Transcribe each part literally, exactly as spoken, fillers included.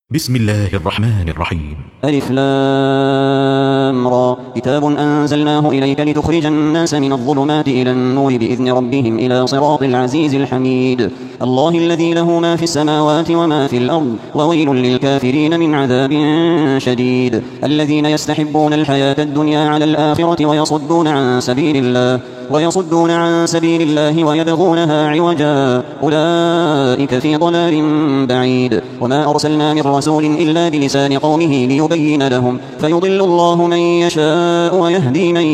بسم الله الرحمن الرحيم. ألف لام را كتاب أنزلناه إليك لتخرج الناس من الظلمات إلى النور بإذن ربهم إلى صراط العزيز الحميد. الله الذي له ما في السماوات وما في الأرض وويل للكافرين من عذاب شديد. الذين يستحبون الحياة الدنيا على الآخرة ويصدون عن سبيل الله ويصدون عن سبيل الله ويبغونها عوجا أولئك في ضلال بعيد. وما أرسلنا من رسول إلا بلسان قومه ليبين لهم فيضل الله من يشاء ويهدي من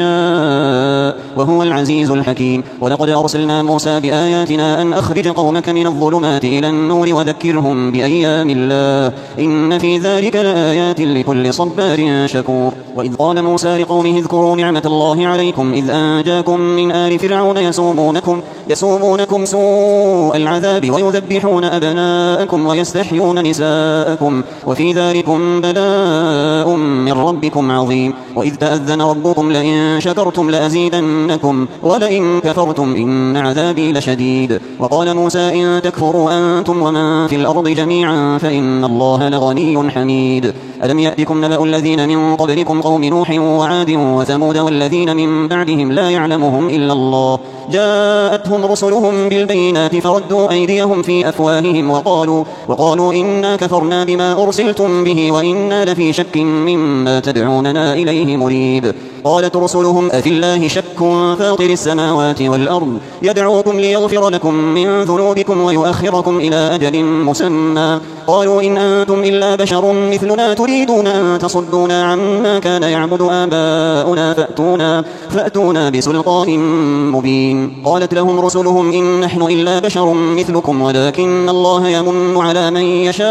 يشاء وهو العزيز الحكيم. ولقد أرسلنا موسى بآياتنا أن أخرج قومك من الظلمات إلى النور وذكرهم بأيام الله إن في ذلك لآيات لكل صبار شكور. وإذ قال موسى لقومه اذكروا نعمة الله عليكم إذ أنجاكم من آل فرعون يسومونكم, يسومونكم سوء العذاب ويذبحون أبناءكم ويستحيون نساءكم وفي ذلكم بلاء من ربكم عظيم. وإذ تأذن ربكم لئن شكرتم لأزيدنكم ولئن كفرتم إن عذابي لشديد. وقال موسى إن تكفروا أنتم ومن في الأرض جميعا فإن الله لغني حميد. ألم يأتكم نبأ الذين من قبلكم قوم نوح وعاد وثمود والذين من بعدهم لا يعلمهم إلا الله جاءتهم رسلهم بالبينات فردوا أيديهم في أفواههم وقالوا, وقالوا إنا كفرنا بما أرسلتم به وإنا لفي شك مما تدعوننا إليه مريب. قالت رسلهم أفي الله شك فاطر السماوات والأرض يدعوكم ليغفر لكم من ذنوبكم ويؤخركم إلى أجل مسمى قالوا إن أنتم إلا بشر مثلنا تريدون أن تصدونا عما كان يعبد آباؤنا فأتونا, فأتونا بسلطان مبين. قالت لهم رسلهم إن نحن إلا بشر مثلكم ولكن الله يمن على من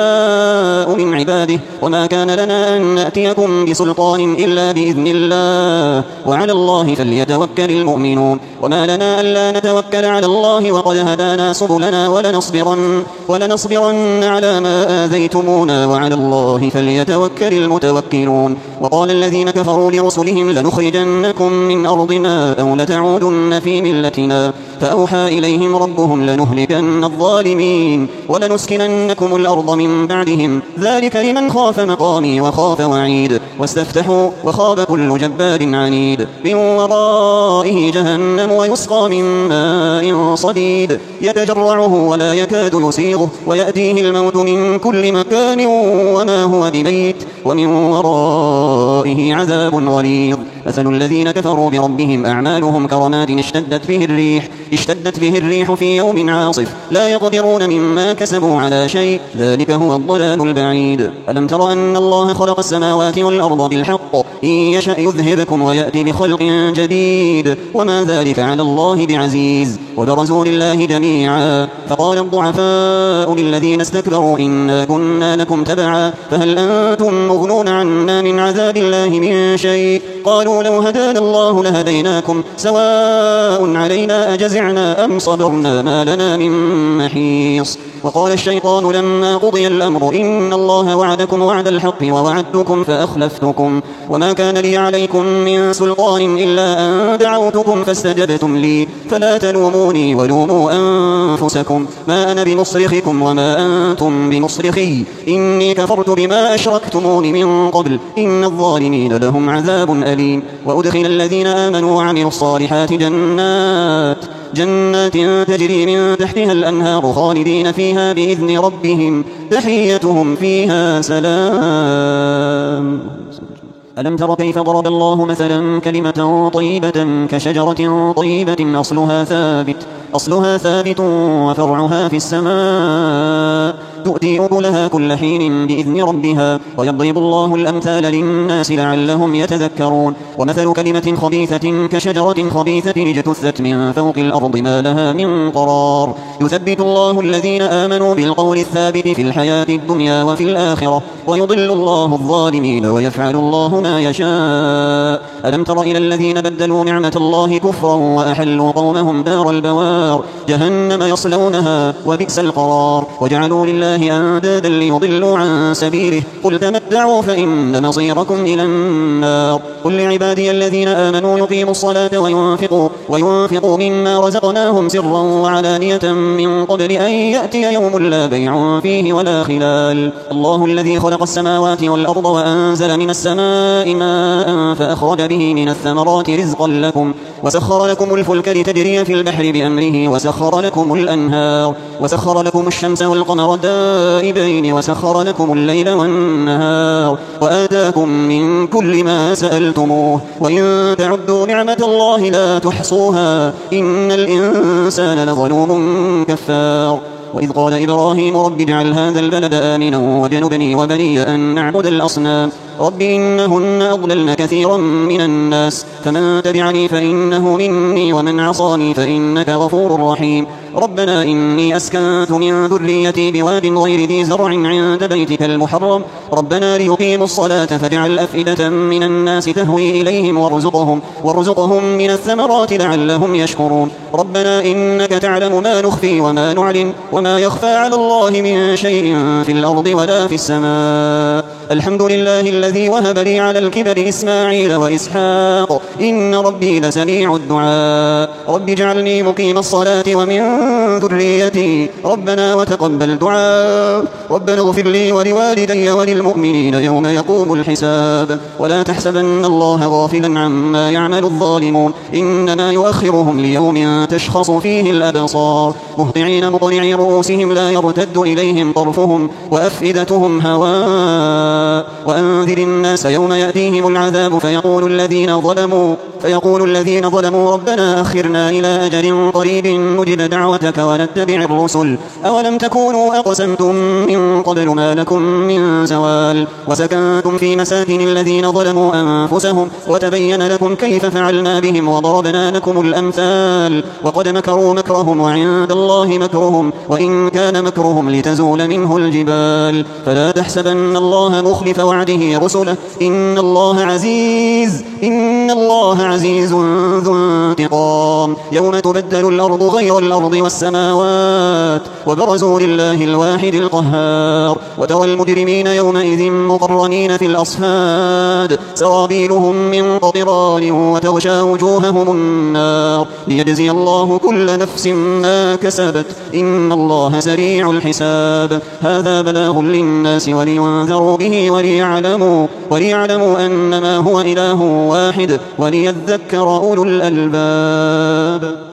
يشاء من عباده وما كان لنا أن نأتيكم بسلطان إلا بإذن الله وعلى الله فليتوكل المؤمنون. وما لنا ألا نتوكل على الله وقد هدانا سبلنا ولنصبرن, ولنصبرن على ما آذيتمونا وعلى الله فليتوكل المتوكلون. وقال الذين كفروا لرسلهم لنخرجنكم من أرضنا أو لتعودن في ملتنا فأوحى إليهم ربهم لنهلكن الظالمين ولنسكننكم الأرض من بعدهم ذلك لمن خاف مقامي وخاف وعيد. واستفتحوا وخاب كل جبار عنيد من ورائه جهنم ويسقى من ماء صديد يتجرعه ولا يكاد يسيغه ويأتيه الموت من كل مكان وما هو بميت ومن ورائه عذاب غليظ. مثل الذين كفروا بربهم أعمالهم كرماد اشتدت به الريح اشتدت به الريح في يوم عاصف لا يقدرون مما كسبوا على شيء ذلك هو الضلال البعيد. ألم تر أن الله خلق السماوات والأرض بالحق إن يشأ يذهبكم ويأتي بخلق جديد وما ذلك على الله بعزيز. وبرزوا لله جميعا فقال الضعفاء للذين استكبروا إنا كنا لكم تبعا فهل أنتم مغنون عنا من عذاب الله من شيء قالوا لو هدانا الله لهديناكم سواء علينا أجزعنا أم صبرنا ما لنا من محيص. وقال الشيطان لما قضي الأمر إن الله وعدكم وعد الحق ووعدتكم فأخلفتكم وما كان لي عليكم من سلطان إلا أن دعوتكم فاستجبتم لي فلا تلوموني ولوموا أنفسكم ما أنا بمصرخكم وما أنتم بمصرخي إني كفرت بما أشركتمون من قبل إن الظالمين لهم عذاب أليم. وأدخل الذين آمنوا وعملوا الصالحات جنات جنات تجري من تحتها الأنهار خالدين فيها بإذن ربهم تحيتهم فيها سلام. ألم تر كيف ضرب الله مثلا كلمة طيبة كشجرة طيبة أصلها ثابت, أصلها ثابت وفرعها في السماء تؤتي أكلها كل حين بإذن ربها ويضرب الله الأمثال للناس لعلهم يتذكرون. ومثل كلمة خبيثة كشجرة خبيثة اجتثت من فوق الأرض ما لها من قرار يثبت الله الذين آمنوا بالقول الثابت في الحياة الدنيا وفي الآخرة ويضل الله الظالمين ويفعل الله ما يشاء. ألم تر إلى الذين بدلوا نعمة الله كفرا وأحلوا قومهم دار البوار جهنم يصلونها وبئس القرار وجعلوا لله أندادا ليضلوا عن سبيله قل تمتعوا فإن مصيركم إلى النار قل لعبادي الذين آمنوا يقيموا الصلاة وينفقوا, وينفقوا مما رزقناهم سرا وعلانية من قبل أن يأتي يوم لا بيع فيه ولا خلال الله الذي خلق السماوات والأرض وأنزل من السماء ماء فأخرج به من الثمرات رزقا لكم وسخر لكم الفلك لتجري في البحر بأمره وسخر لكم الأنهار وسخر لكم الشمس والقمر دائبين وسخر لكم الليل والنهار وآتاكم من كل ما سألتموه وإن تعدوا نعمة الله لا تحصوها إن الإنسان لظلوم كفار وإذ قال إبراهيم رب اجعل هذا البلد آمنا واجنبني وبني أن نعبد الأصنام رب إنهن أضللن كثيرا من الناس فمن تبعني فإنه مني ومن عصاني فإنك غفور رحيم ربنا إني أسكنت من ذريتي بواد غير ذي زرع عند بيتك المحرم ربنا ليقيموا الصلاة فاجعل أفئدة من الناس تهوي إليهم وارزقهم, وارزقهم من الثمرات لعلهم يشكرون ربنا إنك تعلم ما نخفي وما نعلن وما يخفى على الله من شيء في الأرض ولا في السماء الحمد لله الذي وهب لي على الكبر إسماعيل وإسحاق إن ربي لسميع الدعاء رب اجعلني مقيم الصلاة ومن ذريتي ربنا وتقبل دعاء ربنا اغفر لي ولوالدي وللمؤمنين يوم يقوم الحساب ولا تحسبن الله غافلا عما يعمل الظالمون إنما يؤخرهم ليوم تشخص فيه الأبصار مهطعين مقنعي رؤوسهم لا يرتد إليهم طرفهم وأفئدتهم هواء وأنذر الناس يوم يأتيهم العذاب فيقول الذين ظلموا فيقول الذين ظلموا ربنا أخرنا إلى أجل قريب نجب دعوتك ونتبع الرسل أولم تكونوا أقسمتم من قبل ما لكم من زوال وسكنتم في مساكن الذين ظلموا أنفسهم وتبين لكم كيف فعلنا بهم وضربنا لكم الأمثال وقد مكروا مكرهم وعند الله مكرهم وإن كان مكرهم لتزول منه الجبال فلا تحسبن الله مخلف وعده رسله إن الله عزيز إن الله عزيز ذو انتقام يوم تبدل الأرض غير الأرض والسماوات وبرزوا لله الواحد القهار وترى المجرمين يومئذ مقرنين في الأصفاد سرابيلهم من قطران وتغشى وجوههم النار ليجزي الله كل نفس ما كسبت إن الله سريع الحساب هذا بلاغ للناس ولينذروا به وليعلموا, وليعلموا أنما هو إله واحد وليذكر أولو الألباب.